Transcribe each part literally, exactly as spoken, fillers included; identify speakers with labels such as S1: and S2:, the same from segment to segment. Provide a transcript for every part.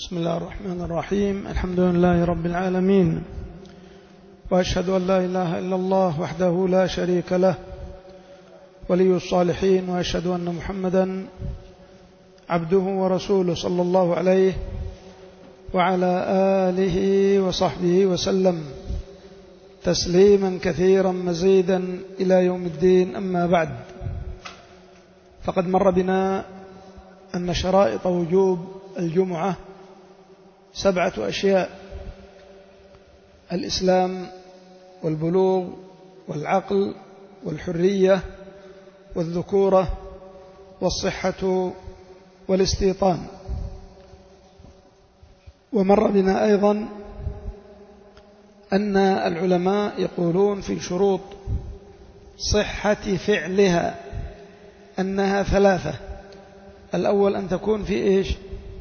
S1: بسم الله الرحمن الرحيم. الحمد لله رب العالمين، وأشهد أن لا إله إلا الله وحده لا شريك له ولي الصالحين، وأشهد أن محمدا عبده ورسوله صلى الله عليه وعلى آله وصحبه وسلم تسليما كثيرا مزيدا إلى يوم الدين. أما بعد، فقد مر بنا أن شرائط وجوب الجمعة سبعة أشياء: الإسلام والبلوغ والعقل والحرية والذكورة والصحة والاستيطان. ومر بنا أيضا أن العلماء يقولون في شروط صحة فعلها أنها ثلاثة. الأول أن تكون في إيش؟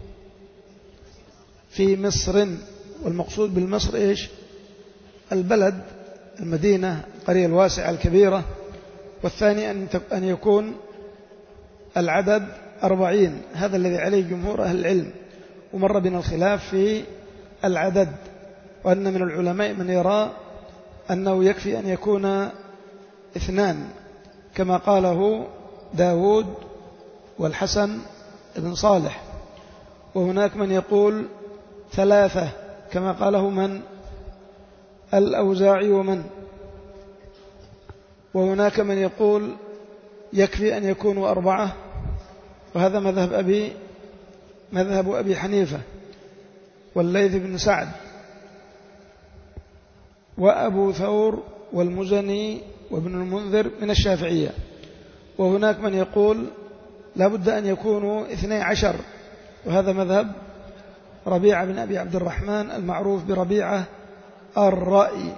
S1: في مصر، والمقصود بالمصر إيش؟ البلد، المدينة، القرية الواسعة الكبيرة. والثاني أن يكون العدد أربعين، هذا الذي عليه جمهور أهل العلم. ومر بنا الخلاف في العدد، وأن من العلماء من يرى أنه يكفي أن يكون اثنان كما قاله داود والحسن بن صالح، وهناك من يقول ثلاثة كما قاله من؟ الأوزاعي ومن؟ وهناك من يقول يكفي أن يكونوا أربعة، وهذا مذهب أبي مذهب أبي حنيفة والليث بن سعد وأبو ثور والمزني وابن المنذر من الشافعية. وهناك من يقول لا بد أن يكونوا اثني عشر، وهذا مذهب ربيعة بن أبي عبد الرحمن المعروف بربيعة الرأي.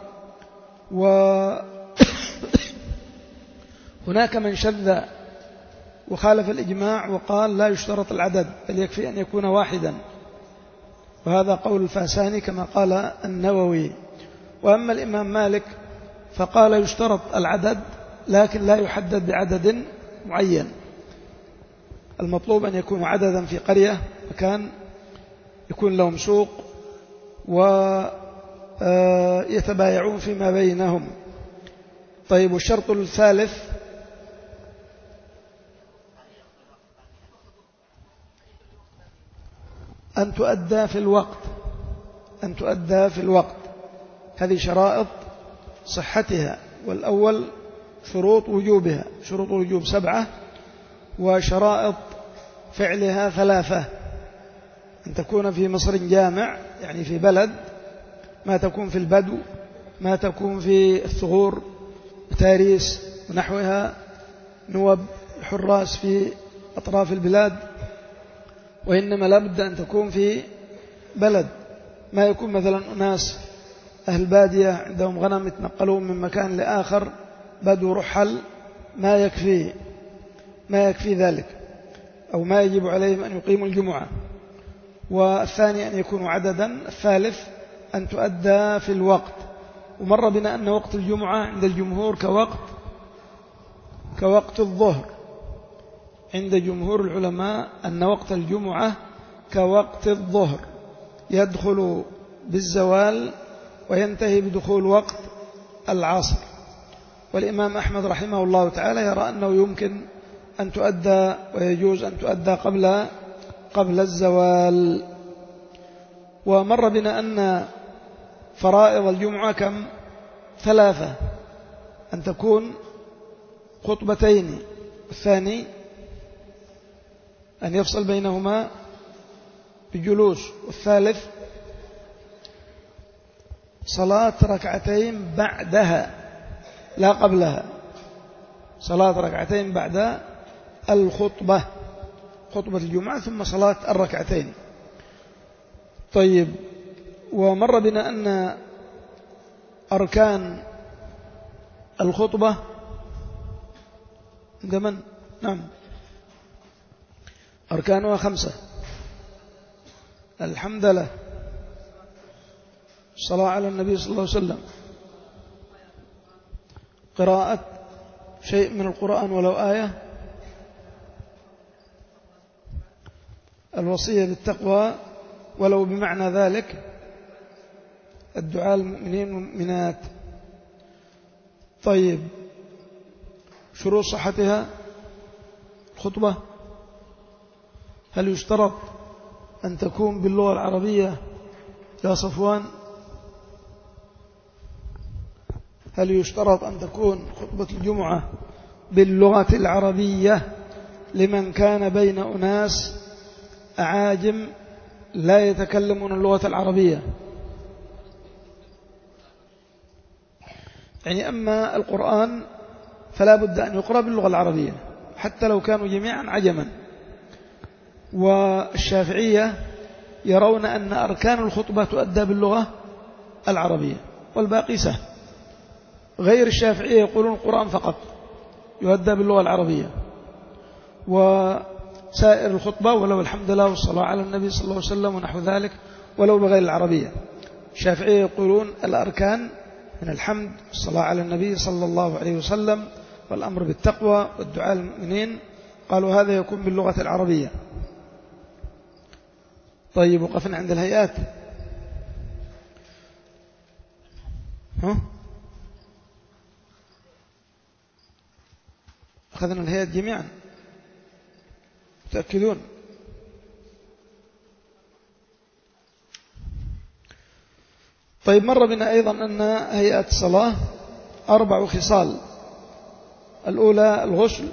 S1: وهناك من شذ وخالف الإجماع وقال لا يشترط العدد، بل يكفي أن يكون واحدا، وهذا قول الفاساني كما قال النووي. وأما الإمام مالك فقال يشترط العدد لكن لا يحدد بعدد معين، المطلوب أن يكون عددا في قرية مكان يكون لهم سوق ويتبايعون فيما بينهم. طيب، والشرط الثالث أن تؤدى في الوقت أن تؤدى في الوقت هذه شرائط صحتها. والأول شروط وجوبها، شروط الوجوب سبعة، وشرائط فعلها ثلاثة: أن تكون في مصر جامع، يعني في بلد، ما تكون في البدو، ما تكون في الثغور تاريس ونحوها، نوب حراس في أطراف البلاد، وإنما لابد أن تكون في بلد. ما يكون مثلا أناس أهل بادية عندهم غنم يتنقلون من مكان لآخر، بدو رحل، ما يكفي ما يكفي ذلك، أو ما يجب عليهم أن يقيموا الجمعة. والثاني أن يكونوا عددا. الثالث أن تؤدى في الوقت. ومر بنا أن وقت الجمعة عند الجمهور كوقت كوقت الظهر. عند جمهور العلماء أن وقت الجمعة كوقت الظهر، يدخل بالزوال وينتهي بدخول وقت العصر. والإمام أحمد رحمه الله تعالى يرى أنه يمكن أن تؤدى ويجوز أن تؤدى قبل قبل الزوال. ومر بنا أن فرائض الجمعة كم؟ ثلاثة: أن تكون خطبتين، والثاني أن يفصل بينهما بجلوس، والثالث صلاة ركعتين بعدها لا قبلها، صلاة ركعتين بعد الخطبة، خطبة الجمعة ثم صلاة الركعتين. طيب، ومر بنا أن أركان الخطبة عند من؟ نعم، أركانها خمسة: الحمد لله، الصلاة على النبي صلى الله عليه وسلم، قراءة شيء من القرآن ولو آية، الوصية بالتقوى ولو بمعنى ذلك الدعاء للمؤمنين والمؤمنات. طيب شروط صحتها الخطبة، هل يشترط أن تكون باللغة العربية يا صفوان؟ هل يشترط أن تكون خطبة الجمعة باللغة العربية لمن كان بين أناس أعاجم لا يتكلمون اللغة العربية؟ يعني أما القرآن فلا بد أن يقرأ باللغة العربية حتى لو كانوا جميعا عجما. والشافعية يرون أن أركان الخطبة تؤدى باللغة العربية والباقي سهل. غير الشافعية يقولون القرآن فقط يؤدى باللغة العربية، وسائر الخطبة ولو الحمد لله والصلاة على النبي صلى الله عليه وسلم ونحو ذلك ولو بغير العربية. الشافعية يقولون الأركان من الحمد والصلاة على النبي صلى الله عليه وسلم والأمر بالتقوى والدعاء للمؤمنين، قالوا هذا يكون باللغة العربية. طيب وقفنا عند الهيئات. ها أخذنا الهيئات جميعا متأكدون؟ طيب مر بنا أيضا أن هيئة الصلاة أربع خصال. الأولى الغسل،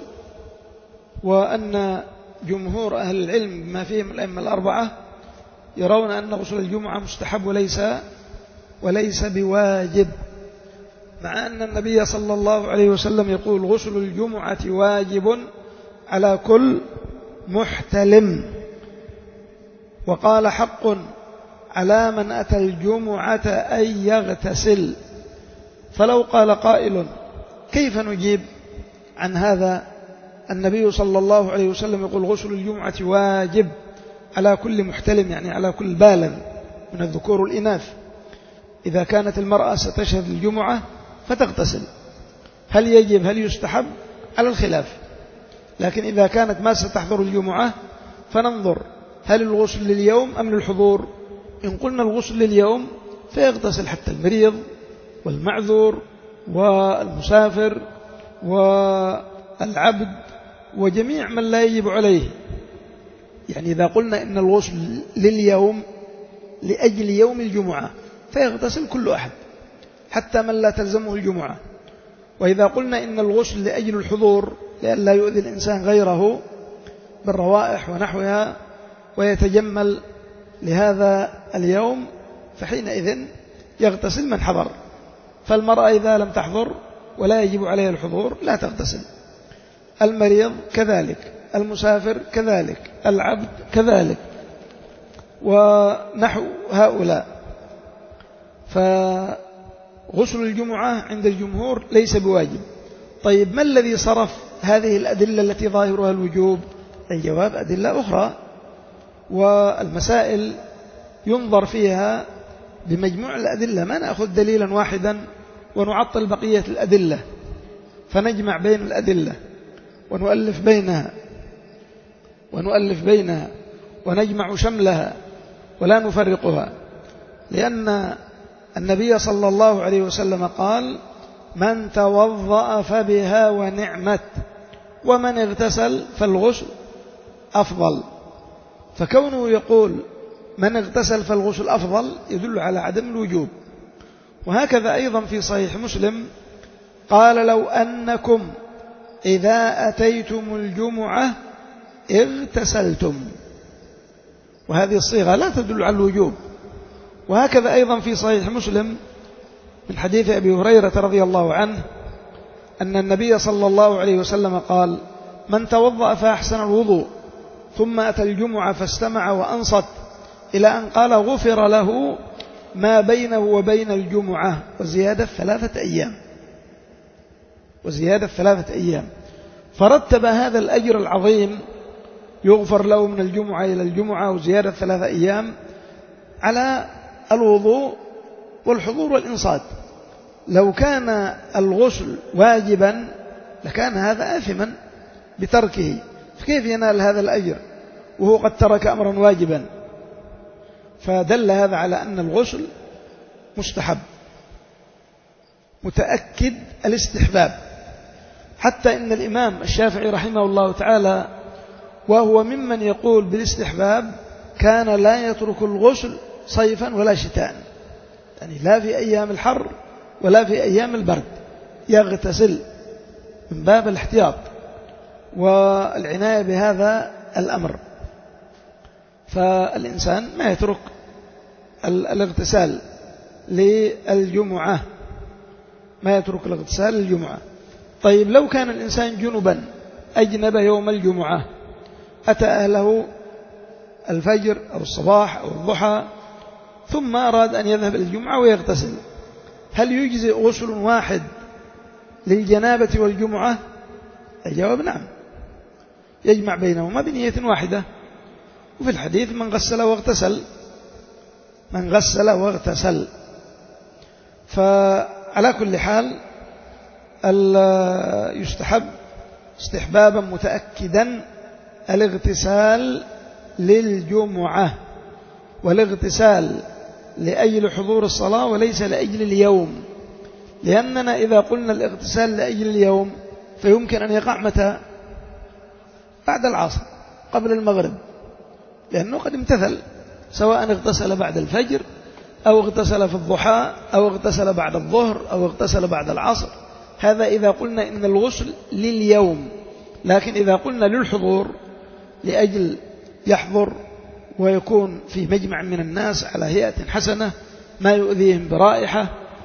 S1: وأن جمهور أهل العلم بما فيهم الأئمة الأربعة يرون أن غسل الجمعة مستحب وليس وليس بواجب، مع أن النبي صلى الله عليه وسلم يقول غسل الجمعة واجب على كل محتلم، وقال حق على من أتى الجمعة أن يغتسل. فلو قال قائل كيف نجيب عن هذا؟ النبي صلى الله عليه وسلم يقول غسل الجمعة واجب على كل محتلم، يعني على كل بالغ من الذكور والإناث. إذا كانت المرأة ستشهد الجمعة فتغتسل، هل يجب هل يستحب؟ على الخلاف. لكن إذا كانت ما ستحضر الجمعة فننظر هل الغسل لليوم أم للحضور. إن قلنا الغسل لليوم فيغتسل حتى المريض والمعذور والمسافر والعبد وجميع من لا يجب عليه. يعني إذا قلنا إن الغسل لليوم لأجل يوم الجمعة فيغتسل كل أحد حتى من لا تلزمه الجمعة. وإذا قلنا إن الغسل لأجل الحضور لئلا يؤذي الإنسان غيره بالروائح ونحوها ويتجمل لهذا اليوم فحينئذ يغتسل من حضر. فالمرأة إذا لم تحضر ولا يجب عليها الحضور لا تغتسل، المريض كذلك، المسافر كذلك، العبد كذلك ونحو هؤلاء. فغسل الجمعة عند الجمهور ليس بواجب. طيب ما الذي صرف هذه الأدلة التي ظاهرها الوجوب؟ الجواب أدلة أخرى، والمسائل ينظر فيها بمجموع الأدلة، ما نأخذ دليلا واحدا ونعطل بقية الأدلة، فنجمع بين الأدلة ونؤلف بينها ونؤلف بينها ونجمع شملها ولا نفرقها. لأن النبي صلى الله عليه وسلم قال من توضأ فبها ونعمت ومن اغتسل فالغسل أفضل. فكونه يقول من اغتسل فالغسل أفضل يدل على عدم الوجوب. وهكذا أيضا في صحيح مسلم قال لو أنكم إذا أتيتم الجمعة اغتسلتم، وهذه الصيغة لا تدل على الوجوب. وهكذا أيضا في صحيح مسلم من حديث أبي هريرة رضي الله عنه أن النبي صلى الله عليه وسلم قال من توضأ فأحسن الوضوء ثم أتى الجمعة فاستمع وأنصت إلى أن قال غفر له ما بينه وبين الجمعة وزيادة ثلاثة أيام وزيادة ثلاثة أيام فرتب هذا الأجر العظيم يغفر له من الجمعة إلى الجمعة وزيادة ثلاثة أيام على الوضوء والحضور والإنصات. لو كان الغسل واجبا لكان هذا آثما بتركه، فكيف ينال هذا الأجر وهو قد ترك أمرا واجبا؟ فدل هذا على أن الغسل مستحب متأكد الاستحباب، حتى إن الإمام الشافعي رحمه الله تعالى وهو ممن يقول بالاستحباب كان لا يترك الغسل صيفا ولا شتاء، يعني لا في أيام الحر ولا في أيام البرد، يغتسل من باب الاحتياط والعناية بهذا الأمر. فالإنسان ما يترك الاغتسال للجمعة، ما يترك الاغتسال للجمعة. طيب لو كان الإنسان جنبا أجنب يوم الجمعة، أتى أهله الفجر أو الصباح أو الضحى ثم أراد أن يذهب إلى الجمعة ويغتسل، هل يجزئ غسل واحد للجنابة والجمعة؟ الجواب نعم، يجمع بينهما بنية واحدة. وفي الحديث من غسل واغتسل، من غسل واغتسل. فعلى كل حال يستحب استحبابا متأكدا الاغتسال للجمعة، والاغتسال لأجل حضور الصلاة وليس لأجل اليوم، لأننا إذا قلنا الاغتسال لأجل اليوم فيمكن أن يقع متى؟ بعد العصر قبل المغرب، لأنه قد امتثل، سواء اغتسل بعد الفجر أو اغتسل في الضحى أو اغتسل بعد الظهر أو اغتسل بعد العصر. هذا إذا قلنا إن الغسل لليوم، لكن إذا قلنا للحضور لأجل يحضر ويكون في مجمع من الناس على هيئة حسنة ما يؤذيهم برائحة،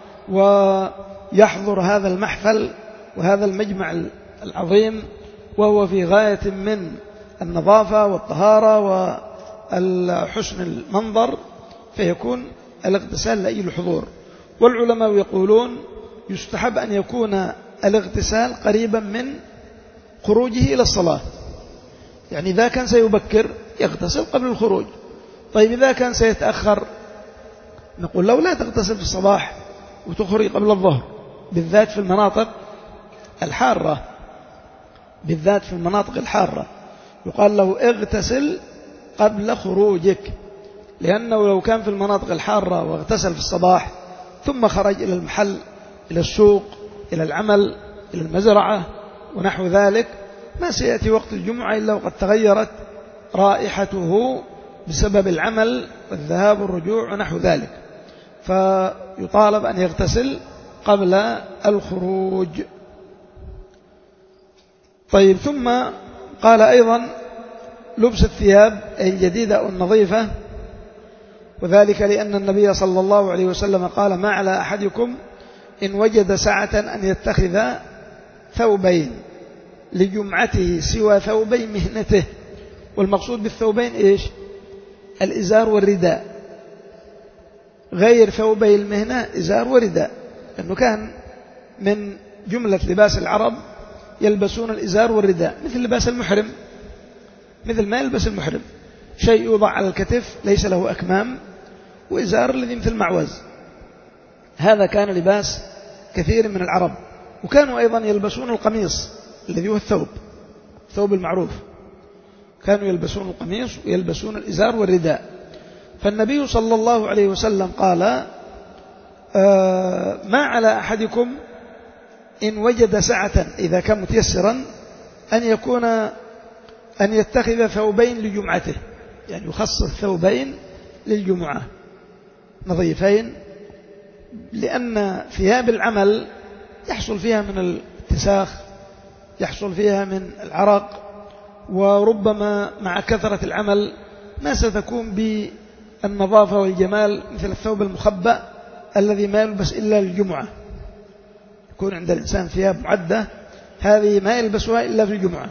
S1: ويحضر هذا المحفل وهذا المجمع العظيم وهو في غاية من النظافة والطهارة وحسن المنظر، فيكون الاغتسال لأجل الحضور. والعلماء يقولون يستحب أن يكون الاغتسال قريبا من خروجه إلى الصلاة، يعني إذا كان سيبكر يغتسل قبل الخروج. طيب إذا كان سيتأخر نقول له لا تغتسل في الصباح وتخرج قبل الظهر، بالذات في المناطق الحارة، بالذات في المناطق الحارة يقال له اغتسل قبل خروجك، لأنه لو كان في المناطق الحارة واغتسل في الصباح ثم خرج إلى المحل، إلى السوق، إلى العمل، إلى المزرعة ونحو ذلك، ما سيأتي وقت الجمعة إلا وقد تغيرت رائحته بسبب العمل والذهاب والرجوع ونحو ذلك، فيطالب أن يغتسل قبل الخروج. طيب ثم قال أيضا لبس الثياب الجديدة أو النظيفة، وذلك لأن النبي صلى الله عليه وسلم قال ما على أحدكم إن وجد سعة أن يتخذ ثوبين لجمعته سوى ثوبي مهنته. والمقصود بالثوبين إيش؟ الإزار والرداء، غير ثوبي المهنة إزار ورداء، لأنه كان من جملة لباس العرب يلبسون الإزار والرداء مثل لباس المحرم، مثل ما يلبس المحرم، شيء يوضع على الكتف ليس له أكمام، وإزار الذي مثل معوز. هذا كان لباس كثير من العرب. وكانوا أيضا يلبسون القميص الذي هو الثوب، الثوب المعروف، كانوا يلبسون القميص ويلبسون الإزار والرداء. فالنبي صلى الله عليه وسلم قال آه ما على أحدكم إن وجد سعة، إذا كان متيسرا، أن يكون أن يتخذ ثوبين لجمعته، يعني يخصص ثوبين للجمعة نظيفين، لأن ثياب العمل يحصل فيها من الاتساخ، يحصل فيها من العرق، وربما مع كثرة العمل ما ستكون بالنظافة والجمال مثل الثوب المخبأ الذي ما يلبس إلا للجمعة. يكون عند الإنسان ثياب معدة هذه ما يلبسها إلا في الجمعة،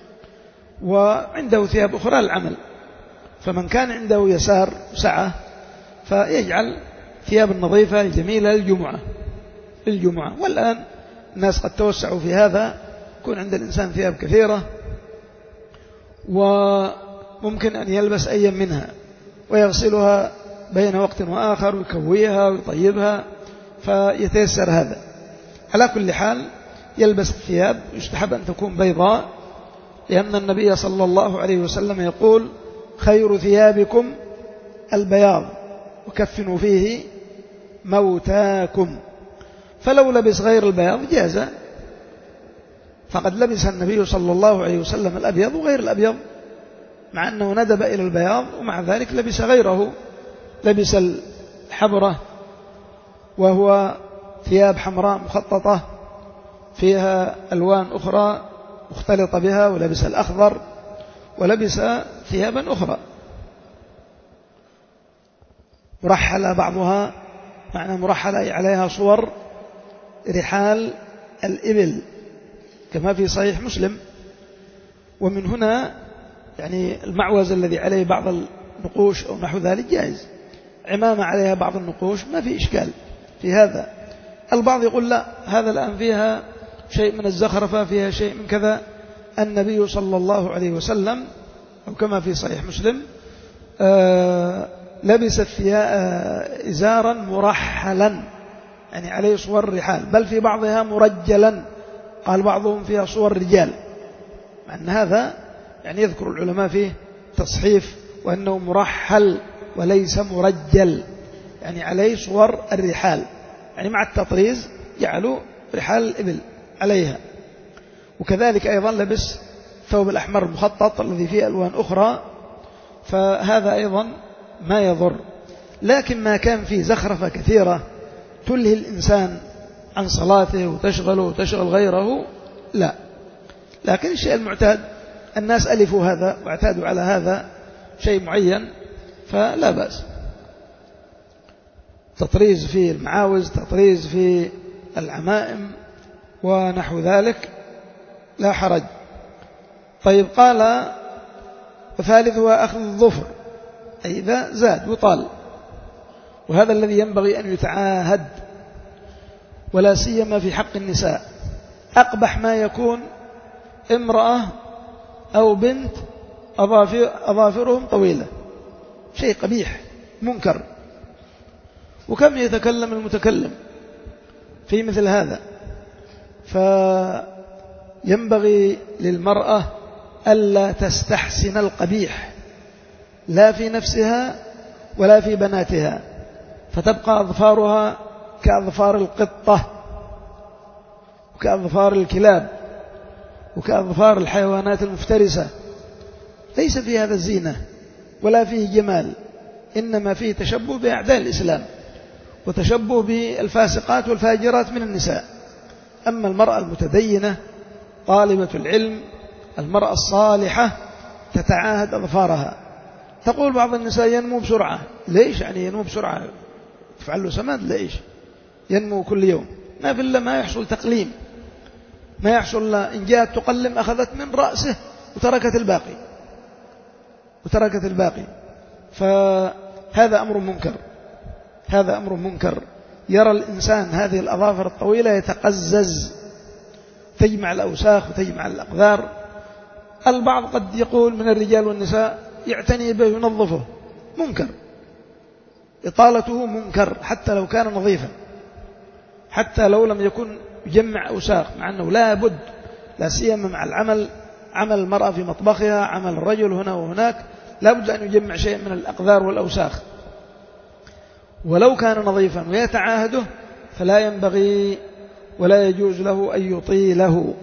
S1: وعنده ثياب أخرى للعمل. فمن كان عنده يسار سعة فيجعل ثياب النظيفة الجميلة للجمعة للجمعة. والآن الناس قد توسعوا في هذا، يكون عند الإنسان ثياب كثيرة وممكن أن يلبس أي منها ويغسلها بين وقت وآخر ويكويها ويطيبها، فيتيسر هذا. على كل حال يلبس الثياب يستحب أن تكون بيضاء، لأن النبي صلى الله عليه وسلم يقول خير ثيابكم البياض وكفنوا فيه موتاكم. فلو لبس غير البياض جاز، فقد لبس النبي صلى الله عليه وسلم الأبيض وغير الأبيض، مع أنه ندب إلى البياض ومع ذلك لبس غيره، لبس الحبرة وهو ثياب حمراء مخططة فيها ألوان أخرى مختلطة بها، ولبس الأخضر، ولبس ثيابا أخرى مرحلة، بعضها معنى مرحلة عليها صور رحال الإبل كما في صحيح مسلم. ومن هنا يعني المعوز الذي عليه بعض النقوش أو نحو ذلك جائز، عمامة عليها بعض النقوش ما في إشكال في هذا. البعض يقول لا، هذا الآن فيها شيء من الزخرفة، فيها شيء من كذا. النبي صلى الله عليه وسلم أو كما في صحيح مسلم آه لبس الثياب إزارا مرحلا، يعني عليه صور الرحال، بل في بعضها مرجلا، قال بعضهم فيها صور رجال، مع أن هذا يعني يذكر العلماء فيه تصحيف، وأنه مرحل وليس مرجل، يعني عليه صور الرحال، يعني مع التطريز جعلوا رحال الإبل عليها. وكذلك أيضا لبس ثوب الأحمر المخطط الذي فيه ألوان أخرى، فهذا أيضا ما يضر. لكن ما كان فيه زخرفة كثيرة تلهي الإنسان عن صلاته وتشغله وتشغل غيره لا. لكن الشيء المعتاد، الناس ألفوا هذا واعتادوا على هذا شيء معين، فلا بأس. تطريز في المعاوز، تطريز في العمائم ونحو ذلك لا حرج. طيب، قال وثالثها أخذ الظفر، أي إذا زاد وطال، وهذا الذي ينبغي أن يتعاهد، ولا سيما في حق النساء. أقبح ما يكون امرأة أو بنت أظافر أظافرهم طويلة، شيء قبيح منكر. وكم يتكلم المتكلم في مثل هذا. فينبغي للمرأة ألا تستحسن القبيح لا في نفسها ولا في بناتها، فتبقى أظفارها كأظفار القطة وكأظفار الكلاب وكأظفار الحيوانات المفترسة. ليس في هذا الزينة ولا فيه جمال، إنما فيه تشبه بأعداء الإسلام وتشبه بالفاسقات والفاجرات من النساء. أما المرأة المتدينة طالبة العلم، المرأة الصالحة تتعاهد أظفارها. تقول بعض النساء ينمو بسرعة. ليش يعني ينمو بسرعة؟ تفعل له سماد؟ ليش ينمو كل يوم؟ ما في إلا ما يحصل تقليم، ما يحصل إن جاءت تقلم أخذت من رأسه وتركت الباقي وتركت الباقي فهذا أمر منكر، هذا أمر منكر. يرى الإنسان هذه الأظافر الطويلة يتقزز، تجمع الأوساخ وتجمع الأقذار. البعض قد يقول من الرجال والنساء يعتني به ينظفه، منكر، إطالته منكر حتى لو كان نظيفا، حتى لو لم يكن يجمع أوساخ، مع أنه لا بد، لا سيما مع العمل، عمل المرأة في مطبخها، عمل الرجل هنا وهناك، لا بد أن يجمع شيء من الأقذار والأوساخ. ولو كان نظيفا ويتعاهده فلا ينبغي ولا يجوز له أن يطيله.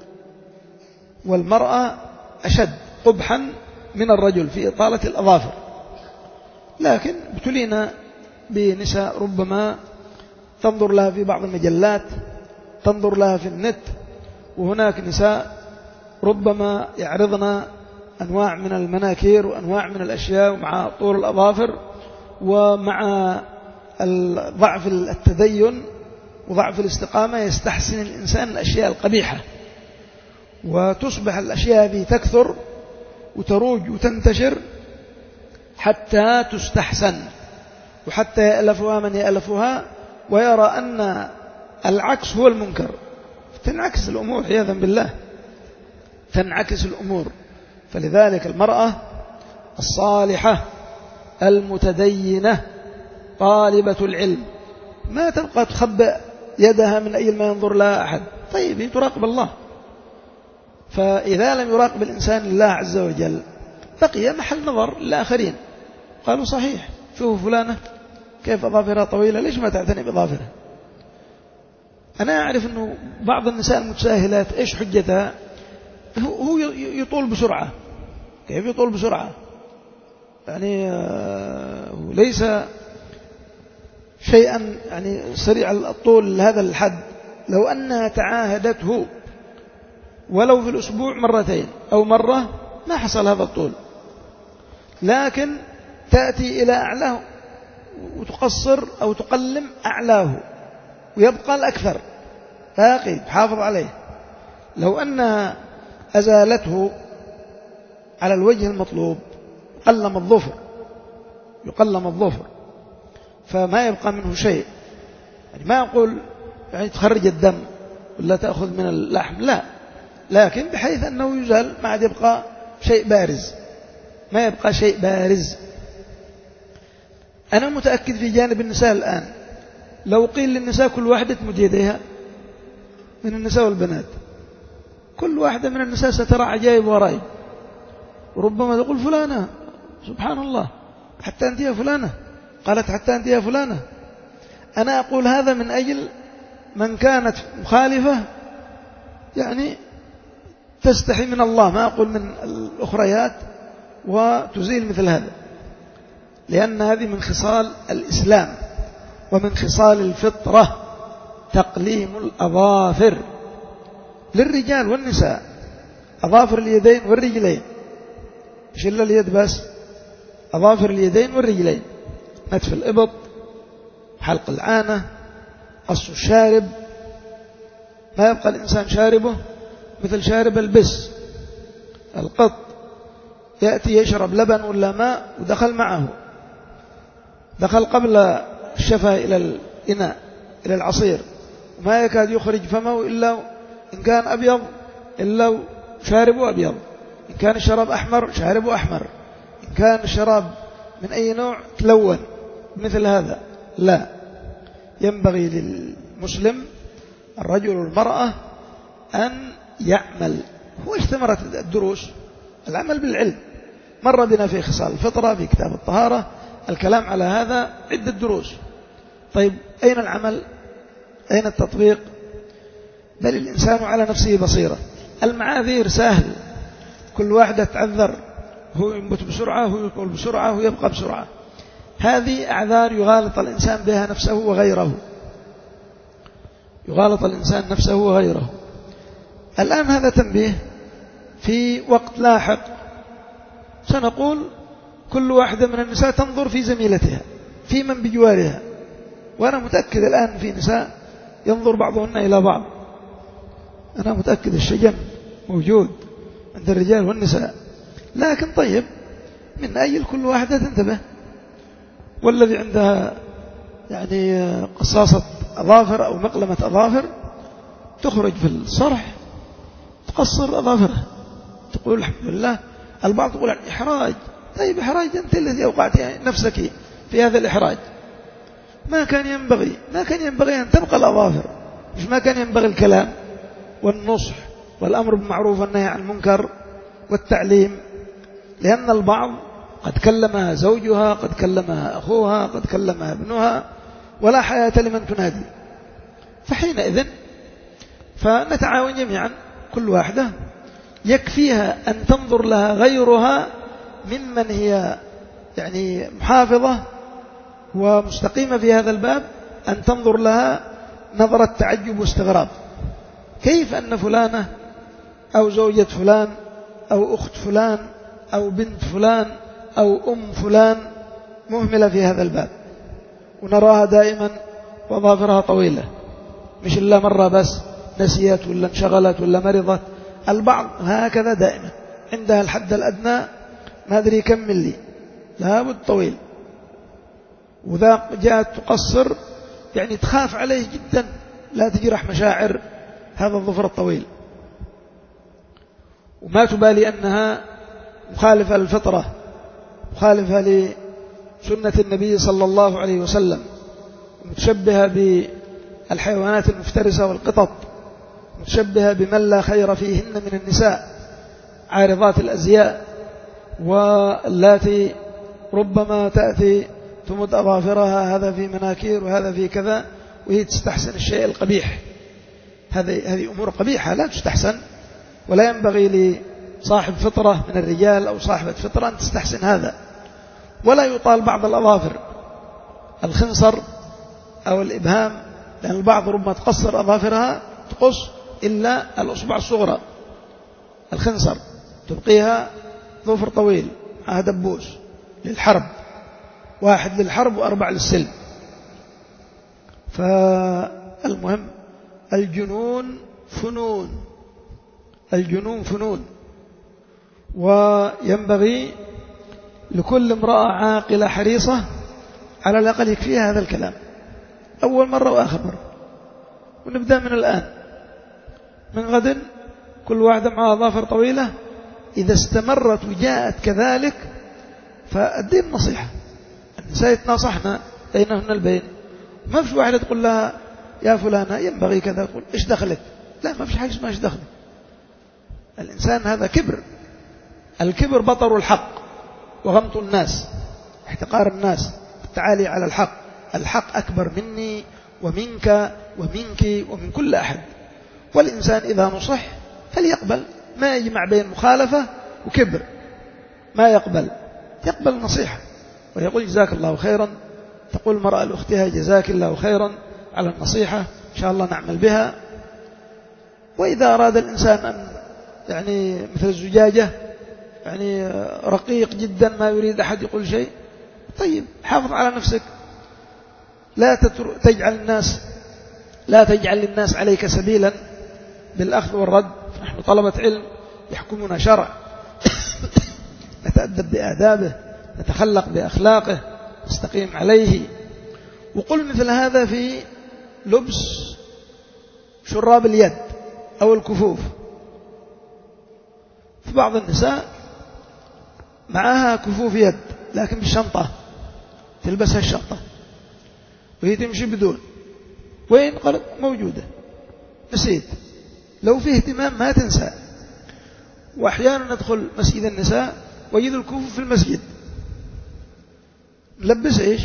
S1: والمرأة أشد قبحا من الرجل في إطالة الأظافر. لكن ابتلينا بنساء ربما تنظر لها في بعض المجلات، تنظر لها في النت، وهناك نساء ربما يعرضن أنواع من المناكير وأنواع من الأشياء مع طول الأظافر، ومع ضعف التدين وضعف الاستقامة يستحسن الإنسان الأشياء القبيحة، وتصبح الأشياء هذه تكثر وتروج وتنتشر حتى تستحسن، وحتى يألفها من يألفها ويرى أن العكس هو المنكر، تنعكس الأمور عياذا بالله، تنعكس الأمور. فلذلك المرأة الصالحة المتدينة طالبة العلم ما تبقى تخبئ يدها من أي ما ينظر لها أحد. طيب، هي تراقب الله، فإذا لم يراقب الإنسان الله عز وجل بقي محل نظر للآخرين. قالوا صحيح، شوفوا فلانة كيف أظافرها طويلة، ليش ما تعتني بأظافرها؟ أنا أعرف أنه بعض النساء المتساهلات إيش حجتها؟ هو يطول بسرعة. كيف يطول بسرعة؟ يعني ليس شيئا يعني سريع الطول لهذا الحد. لو أنها تعاهدته ولو في الأسبوع مرتين أو مرة ما حصل هذا الطول، لكن تأتي إلى أعلاه وتقصر أو تقلم أعلاه ويبقى الأكثر باقي تحافظ عليه. لو أنها أزالته على الوجه المطلوب قلم الظفر يقلم الظفر فما يبقى منه شيء. يعني ما أقول يعني تخرج الدم ولا تأخذ من اللحم، لا، لكن بحيث أنه يزال ما عاد يبقى شيء بارز، ما يبقى شيء بارز. أنا متأكد في جانب النساء الآن لو قيل للنساء كل واحدة تمد يديها من النساء والبنات، كل واحدة من النساء سترى عجائب ورائب، وربما تقول فلانة سبحان الله حتى أنت يا فلانة، قالت حتى أنت يا فلانة. أنا أقول هذا من أجل من كانت مخالفة يعني تستحي من الله، ما أقول من الأخريات، وتزيل مثل هذا، لأن هذه من خصال الإسلام ومن خصال الفطرة تقليم الأظافر للرجال والنساء، أظافر اليدين والرجلين، مش إلا اليد بس، أظافر اليدين والرجلين، نتف الإبط، حلق العانة، قص الشارب، ما يبقى الإنسان شاربه مثل شارب البس. القط يأتي يشرب لبن ولا ماء ودخل معه، دخل قبل الشفة إلى الإناء إلى العصير، وما يكاد يخرج فمه إلا إن كان أبيض إلا شاربه أبيض، إن كان الشراب أحمر شاربه أحمر، إن كان الشراب من أي نوع تلون مثل هذا. لا، ينبغي للمسلم الرجل والمرأة أن يعمل. هو ثمرة الدروس العمل بالعلم. مر بنا في خصال الفطرة في كتاب الطهارة الكلام على هذا عدة دروس. طيب أين العمل؟ أين التطبيق؟ بل الإنسان على نفسه بصيرة. المعاذير سهل، كل واحدة تعذر، هو ينبت بسرعة، هو يقول بسرعة، هو يبقى بسرعة. هذه أعذار يغالط الإنسان بها نفسه وغيره، يغالط الإنسان نفسه وغيره. الآن هذا تنبيه. في وقت لاحق سنقول كل واحدة من النساء تنظر في زميلتها في من بجوارها، وأنا متأكد الآن في نساء ينظر بعضهن إلى بعض، أنا متأكد الشجن موجود عند الرجال والنساء. لكن طيب من أجل كل واحدة تنتبه، والذي عندها يعني قصاصة أظافر أو مقلمة أظافر تخرج في الصرح تقصر أظافرها، تقول الحمد لله. البعض يقول عن إحراج. طيب إحراج أنت الذي أوقعت نفسك في هذا الإحراج. ما كان ينبغي ما كان ينبغي أن تبقى الأظافر، مش ما كان ينبغي الكلام والنصح والأمر بالمعروف والنهي عن المنكر والتعليم. لأن البعض قد كلمها زوجها، قد كلمها أخوها، قد كلمها ابنها، ولا حياة لمن تنادي. فحينئذ فنتعاون جميعا، كل واحدة يكفيها أن تنظر لها غيرها ممن هي يعني محافظة ومستقيمة في هذا الباب، أن تنظر لها نظرة تعجب واستغراب. كيف أن فلانة أو زوجة فلان أو أخت فلان أو بنت فلان أو أم فلان مهملة في هذا الباب، ونراها دائما وظافرها طويلة، مش إلا مرة بس نسيت ولا انشغلت ولا مرضت. البعض هكذا دائما عندها الحد الأدنى ما أدري كم ملي، لابد طويل، وذا جاءت تقصر يعني تخاف عليه جدا لا تجرح مشاعر هذا الظفر الطويل، وما تبالي أنها مخالفة للفطرة، مخالفة لسنة النبي صلى الله عليه وسلم، متشبهة بالحيوانات المفترسة والقطط، متشبهة بمن لا خير فيهن من النساء، عارضات الأزياء، واللاتي ربما تأتي تمد أظافرها، هذا في مناكير وهذا في كذا، وهي تستحسن الشيء القبيح. هذه هذه أمور قبيحة لا تستحسن، ولا ينبغي لصاحب فطرة من الرجال أو صاحبة فطرة أن تستحسن هذا. ولا يطال بعض الأظافر، الخنصر أو الإبهام، لأن البعض ربما تقصر أظافرها تقص إلا الأصبع الصغرى، الخنصر تبقيها ظفر طويل معها دبوس للحرب، واحد للحرب وأربع للسلم. فالمهم الجنون فنون، الجنون فنون، وينبغي لكل امرأة عاقلة حريصة على الأقل يكفيها هذا الكلام أول مرة وآخر مرة. ونبدأ من الآن، من غد كل واحدة معها أظافر طويلة، إذا استمرت وجاءت كذلك فالدين نصيحة. النساء يتناصحنا بينهن البين، ما فيش واحدة تقول لها يا فلانة ينبغي كذا، تقول إيش دخلك؟ لا، ما فيش حاجة اسمها إيش دخلك. الإنسان هذا كبر، الكبر بطر الحق وغمط الناس، احتقار الناس، التعالي على الحق. الحق أكبر مني ومنك ومنك ومن كل أحد. والإنسان إذا نصح فليقبل، ما يجمع بين مخالفة وكبر، ما يقبل، يقبل النصيحة ويقول جزاك الله خيرا. تقول المرأة لأختها جزاك الله خيرا على النصيحة، إن شاء الله نعمل بها. وإذا أراد الإنسان أن يعني مثل الزجاجة يعني رقيق جدا ما يريد أحد يقول شيء، طيب حافظ على نفسك، لا تجعل الناس لا تجعل للناس عليك سبيلا بالأخذ والرد. نحن طلبة علم يحكمنا شرع، نتأدب بآدابه، نتخلق بأخلاقه، نستقيم عليه. وقل مثل هذا في لبس شراب اليد أو الكفوف. في بعض النساء معها كفوف يد لكن بالشنطة، تلبسها الشنطة وهي تمشي بدون، وين قالت موجودة نسيت. لو فيه اهتمام ما تنسى. وأحيانا ندخل مسجد النساء ويجد الكفوف في المسجد، نلبس إيش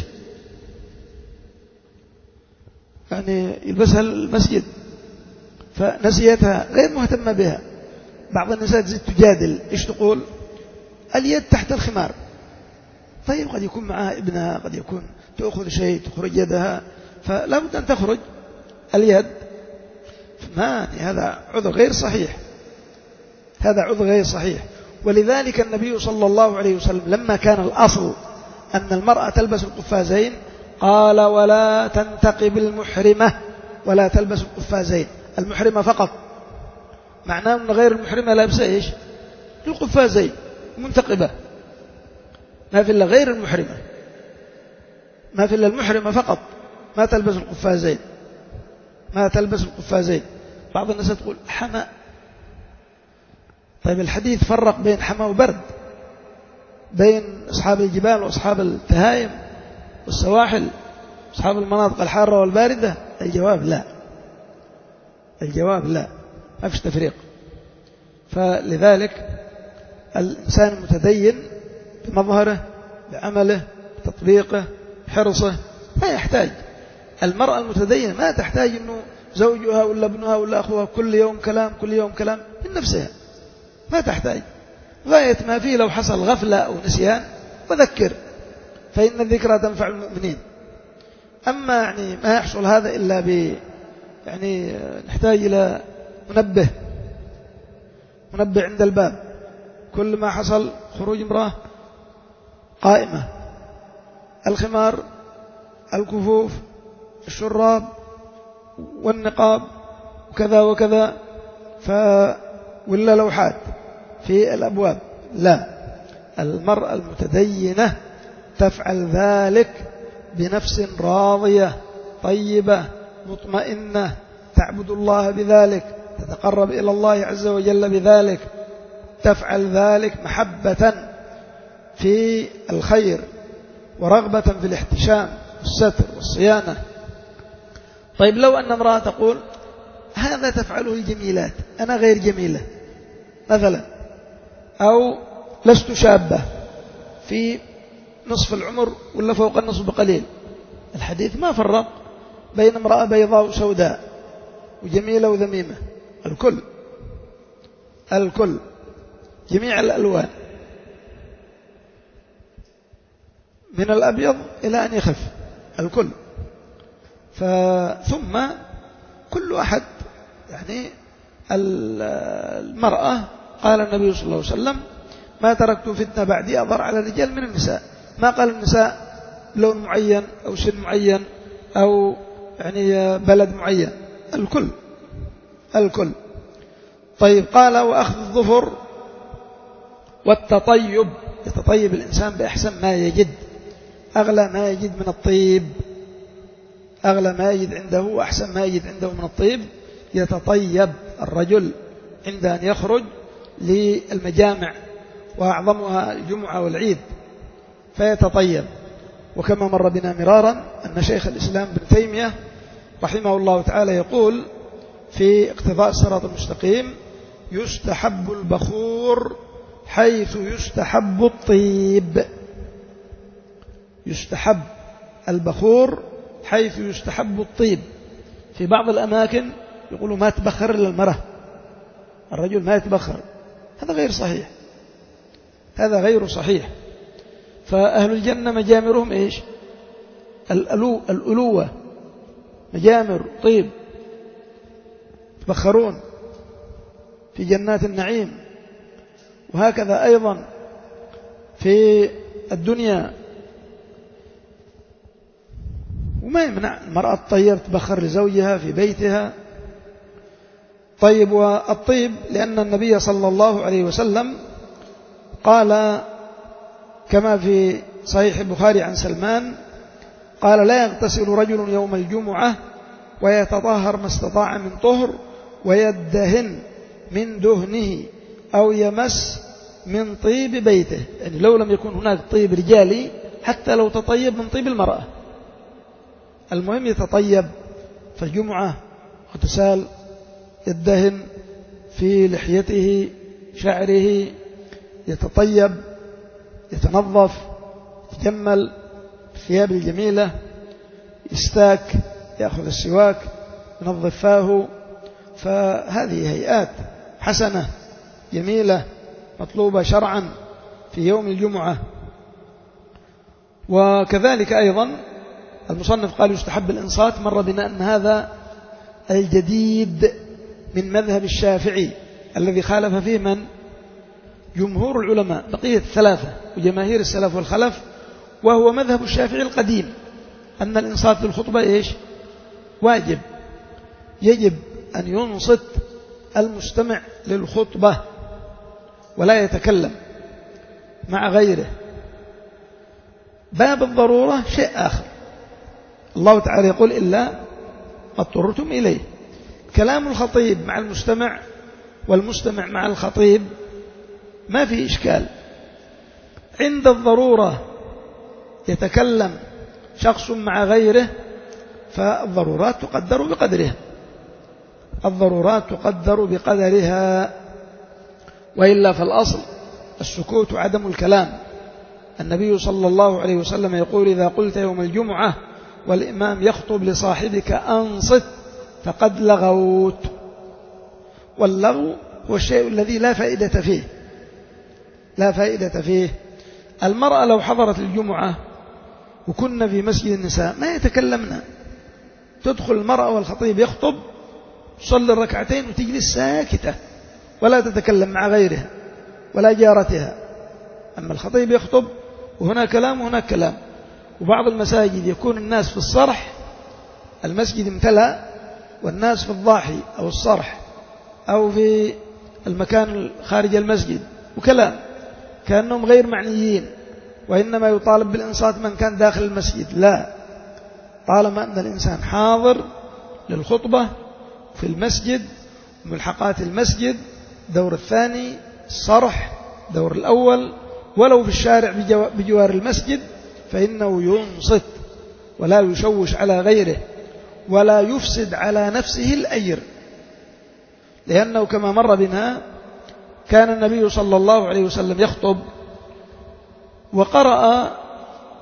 S1: يعني يلبسها المسجد، فنسيتها غير مهتمة بها. بعض النساء تزيد تجادل، إيش تقول؟ اليد تحت الخمار. طيب قد يكون معها ابنها، قد يكون تأخذ شيء تخرج يدها، فلا بد أن تخرج اليد. ما هذا عذر غير صحيح، هذا عذر غير صحيح. ولذلك النبي صلى الله عليه وسلم لما كان الأصل أن المرأة تلبس القفازين قال ولا تنتقب المحرمة ولا تلبس القفازين، المحرمة فقط. معناه أن غير المحرمة لابسة إيش؟ القفازين منتقبة، ما في إلا غير المحرمة، ما في إلا المحرمة فقط ما تلبس القفازين، ما تلبس القفازين. بعض الناس تقول حمى. طيب الحديث فرق بين حمى وبرد، بين أصحاب الجبال وأصحاب التهايم والسواحل، أصحاب المناطق الحارة والباردة. الجواب لا، الجواب لا، ما فيش تفريق. فلذلك الإنسان المتدين بمظهره بعمله بتطبيقه بحرصه ما يحتاج. المرأة المتدينة ما تحتاج أنه زوجها ولا ابنها ولا أخوها كل يوم كلام كل يوم كلام من نفسها، ما تحتاج. غاية ما فيه لو حصل غفلة أو نسيان وذكر، فإن الذكرى تنفع المؤمنين. أما يعني ما يحصل هذا إلا ب يعني نحتاج إلى منبه، منبه عند الباب، كل ما حصل خروج امرأة قائمة، الخمار، الكفوف، الشراب والنقاب وكذا وكذا، ف ولا لوحات في الأبواب. لا، المرأة المتدينة تفعل ذلك بنفس راضية طيبة مطمئنة، تعبد الله بذلك، تتقرب إلى الله عز وجل بذلك، تفعل ذلك محبة في الخير ورغبة في الاحتشام والستر والصيانة. طيب لو أن امرأة تقول هذا تفعله الجميلات، أنا غير جميلة مثلا، أو لست شابة في نصف العمر ولا فوق النصف بقليل. الحديث ما فرق بين امرأة بيضاء وسوداء وجميلة وذميمة، الكل الكل جميع الألوان من الأبيض إلى أن يخف الكل. ثم كل أحد يعني المرأة قال النبي صلى الله عليه وسلم ما تركت فتنة بعدي أضر على الرجال من النساء، ما قال النساء لون معين أو سن معين أو يعني بلد معين، الكل الكل. طيب قال وأخذ الظفر والتطيب، يتطيب الإنسان بأحسن ما يجد، أغلى ما يجد من الطيب، أغلى ما يجد عنده وأحسن ما يجد عنده من الطيب، يتطيب الرجل عند أن يخرج للمجامع وأعظمها الجمعة والعيد فيتطيب. وكما مر بنا مرارا أن شيخ الإسلام ابن تيمية رحمه الله تعالى يقول في اقتضاء الصراط المستقيم يستحب البخور حيث يستحب الطيب، يستحب البخور حيث يستحب الطيب. في بعض الأماكن يقولوا ما تبخر إلا المرأة، الرجل ما يتبخر، هذا غير صحيح، هذا غير صحيح. فأهل الجنة مجامرهم إيش؟ الألو الألوة، مجامر طيب، يتبخرون في جنات النعيم. وهكذا أيضا في الدنيا، وما يمنع المرأة الطيب تبخر لزوجها في بيتها. طيب والطيب لأن النبي صلى الله عليه وسلم قال كما في صحيح البخاري عن سلمان قال لا يغتسل رجل يوم الجمعة ويتطهر ما استطاع من طهر ويدهن من دهنه أو يمس من طيب بيته، يعني لو لم يكن هناك طيب رجالي حتى لو تطيب من طيب المرأة، المهم يتطيب في الجمعة، اغتسال، يدهن في لحيته شعره، يتطيب، يتنظف، يتجمل الثياب الجميلة، يستاك، يأخذ السواك، ينظف فاه. فهذه هيئات حسنة جميلة مطلوبة شرعا في يوم الجمعة. وكذلك أيضا المصنف قال يستحب الإنصات، مر بنا أن هذا الجديد من مذهب الشافعي الذي خالف فيه من؟ جمهور العلماء بقية الثلاثة وجماهير السلف والخلف، وهو مذهب الشافعي القديم أن الإنصات للخطبة إيش؟ واجب، يجب أن ينصت المستمع للخطبة ولا يتكلم مع غيره. باب الضرورة شيء آخر، الله تعالى يقول إلا ما اضطررتم إليه. كلام الخطيب مع المستمع والمستمع مع الخطيب ما في إشكال. عند الضرورة يتكلم شخص مع غيره فالضرورات تقدر بقدرها، الضرورات تقدر بقدرها، وإلا فالأصل السكوت عدم الكلام. النبي صلى الله عليه وسلم يقول إذا قلت يوم الجمعة والإمام يخطب لصاحبك أنصت فقد لغوت. واللغو هو الشيء الذي لا فائدة فيه، لا فائدة فيه. المرأة لو حضرت الجمعة وكنا في مسجد النساء ما يتكلمنا، تدخل المرأة والخطيب يخطب تصلي الركعتين وتجلس ساكتة ولا تتكلم مع غيرها ولا جارتها. أما الخطيب يخطب وهنا كلام وهناك كلام. وبعض المساجد يكون الناس في الصرح، المسجد امتلأ والناس في الضاحي أو الصرح أو في المكان خارج المسجد وكلام كأنهم غير معنيين، وإنما يطالب بالإنصات من كان داخل المسجد. لا، طالما أن الإنسان حاضر للخطبة في المسجد وملحقات المسجد، دور الثاني الصرح، دور الأول، ولو في الشارع بجوار المسجد، فإنه ينصت ولا يشوش على غيره ولا يفسد على نفسه الأجر. لأنه كما مر بنا كان النبي صلى الله عليه وسلم يخطب وقرأ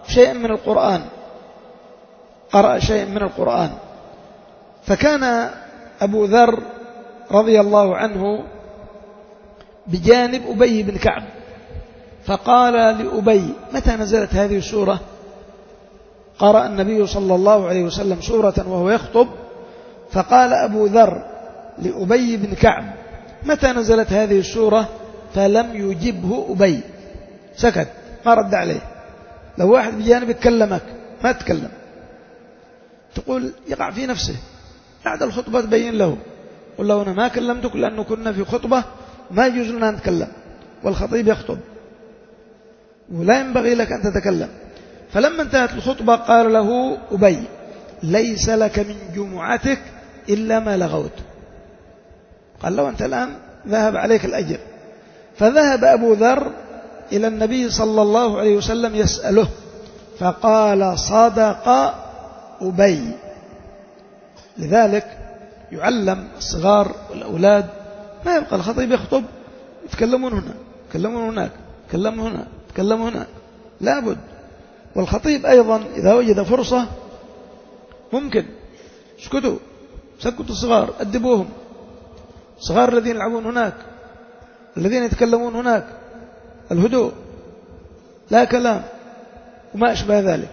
S1: شيئا من القرآن قرأ شيئا من القرآن. فكان أبو ذر رضي الله عنه بجانب أبي بن كعب، فقال لأبي: متى نزلت هذه السورة؟ قرأ النبي صلى الله عليه وسلم سورة وهو يخطب، فقال أبو ذر لأبي بن كعب: متى نزلت هذه السورة؟ فلم يجبه أبي، سكت ما رد عليه. لو واحد بجانبك كلمك ما تكلم، تقول يقع في نفسه، بعد الخطبة تبين له، قل له أنا ما كلمتك لأنه كنا في خطبة ما يجوز لنا نتكلم، والخطيب يخطب ولا ينبغي لك أن تتكلم. فلما انتهت الخطبة قال له أبي: ليس لك من جمعتك إلا ما لغوت. قال له: أنت الآن ذهب عليك الأجر. فذهب أبو ذر إلى النبي صلى الله عليه وسلم يسأله، فقال: صدق أبي. لذلك يعلم الصغار والأولاد، ما يبقى الخطيب يخطب يتكلمون هنا يتكلمون هناك يتكلمون هنا يتكلمون هنا، لابد. والخطيب أيضا إذا وجد فرصة ممكن اسكتوا، سكتوا الصغار، أدبوهم، الصغار الذين يلعبون هناك الذين يتكلمون هناك، الهدوء، لا كلام وما أشبه ذلك.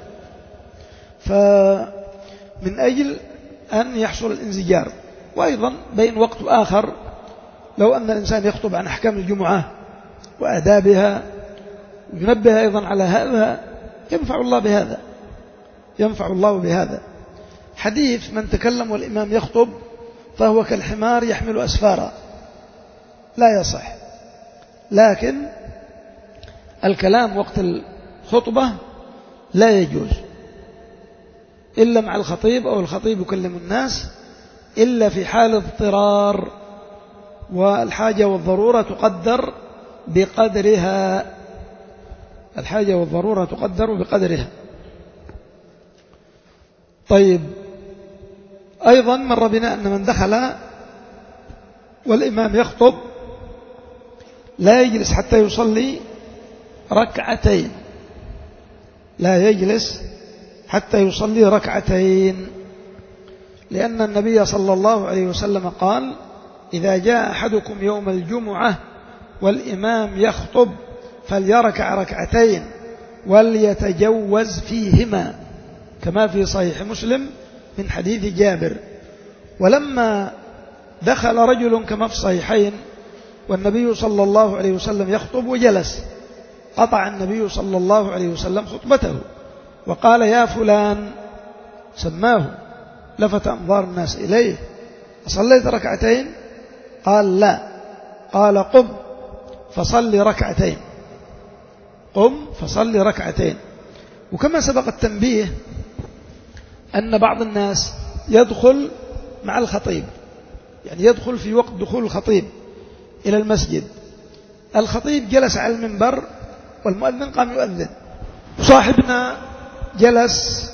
S1: فمن أجل أن يحصل الانزجار. وأيضا بين وقت آخر لو أن الإنسان يخطب عن أحكام الجمعة وآدابها وينبه أيضا على هذا، ينفع الله بهذا ينفع الله بهذا. حديث من تكلم والإمام يخطب فهو كالحمار يحمل أسفارا لا يصح. لكن الكلام وقت الخطبة لا يجوز إلا مع الخطيب، أو الخطيب يكلم الناس إلا في حال اضطرار، والحاجة والضرورة تقدر بقدرها الحاجة والضرورة تقدر بقدرها. طيب، أيضا مر بنا أن من دخل والإمام يخطب لا يجلس حتى يصلي ركعتين لا يجلس حتى يصلي ركعتين لأن النبي صلى الله عليه وسلم قال: إذا جاء أحدكم يوم الجمعة والإمام يخطب فليركع ركعتين وليتجوز فيهما، كما في صحيح مسلم من حديث جابر. ولما دخل رجل كما في الصحيحين والنبي صلى الله عليه وسلم يخطب وجلس، قطع النبي صلى الله عليه وسلم خطبته وقال: يا فلان، سماه، لفت أنظار الناس إليه: أصليت ركعتين؟ قال: لا. قال: قم فصل ركعتين قم فصل ركعتين. وكما سبق التنبيه أن بعض الناس يدخل مع الخطيب، يعني يدخل في وقت دخول الخطيب إلى المسجد، الخطيب جلس على المنبر والمؤذن قام يؤذن، صاحبنا جلس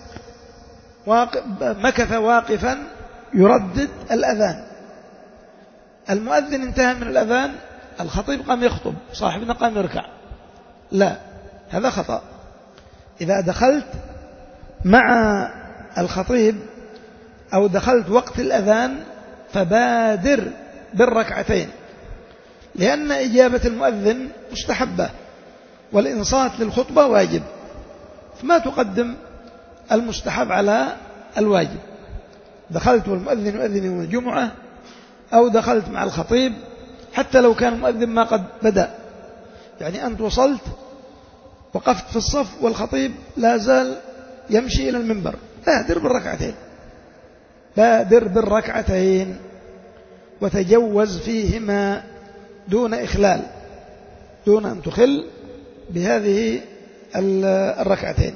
S1: مكث واقفا يردد الأذان، المؤذن انتهى من الأذان، الخطيب قام يخطب، صاحبنا قام يركع. لا، هذا خطأ. إذا دخلت مع الخطيب أو دخلت وقت الأذان فبادر بالركعتين، لأن إجابة المؤذن مستحبة والإنصات للخطبة واجب، فما تقدم المستحب على الواجب. دخلت والمؤذن يؤذن يوم الجمعة أو دخلت مع الخطيب حتى لو كان المؤذن ما قد بدأ، يعني أنت وصلت وقفت في الصف والخطيب لا زال يمشي إلى المنبر، بادر بالركعتين بادر بالركعتين وتجوز فيهما دون إخلال، دون أن تخل بهذه الركعتين.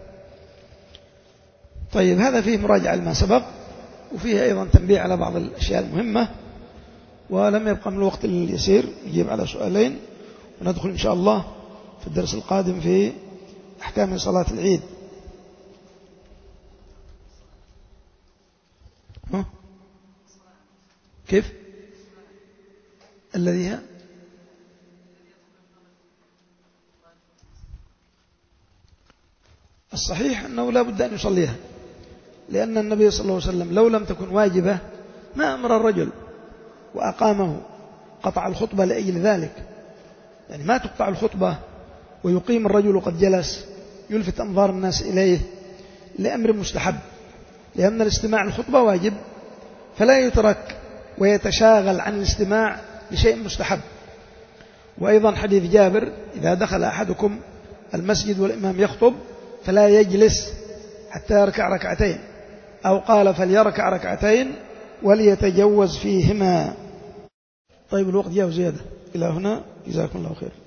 S1: طيب، هذا فيه مراجعة لما سبق، وفيه أيضا تنبيه على بعض الأشياء المهمة. ولم يبقى من الوقت اليسير نجيب على سؤالين، وندخل إن شاء الله في الدرس القادم في أحكام صلاة العيد. ها؟ كيف الذي ها؟ الصحيح أنه لا بد أن يصليها، لأن النبي صلى الله عليه وسلم لو لم تكن واجبة ما أمر الرجل وأقامه، قطع الخطبة لأجل ذلك. يعني ما تقطع الخطبة ويقيم الرجل قد جلس يلفت أنظار الناس إليه لأمر مستحب، لأن الاستماع الخطبة واجب، فلا يترك ويتشاغل عن الاستماع لشيء مستحب. وأيضا حديث جابر: إذا دخل أحدكم المسجد والإمام يخطب فلا يجلس حتى يركع ركعتين، أو قال فليركع ركعتين وليتجوز فيهما. طيب الوقت جاء زيادة. إلى هنا، جزاكم الله خير.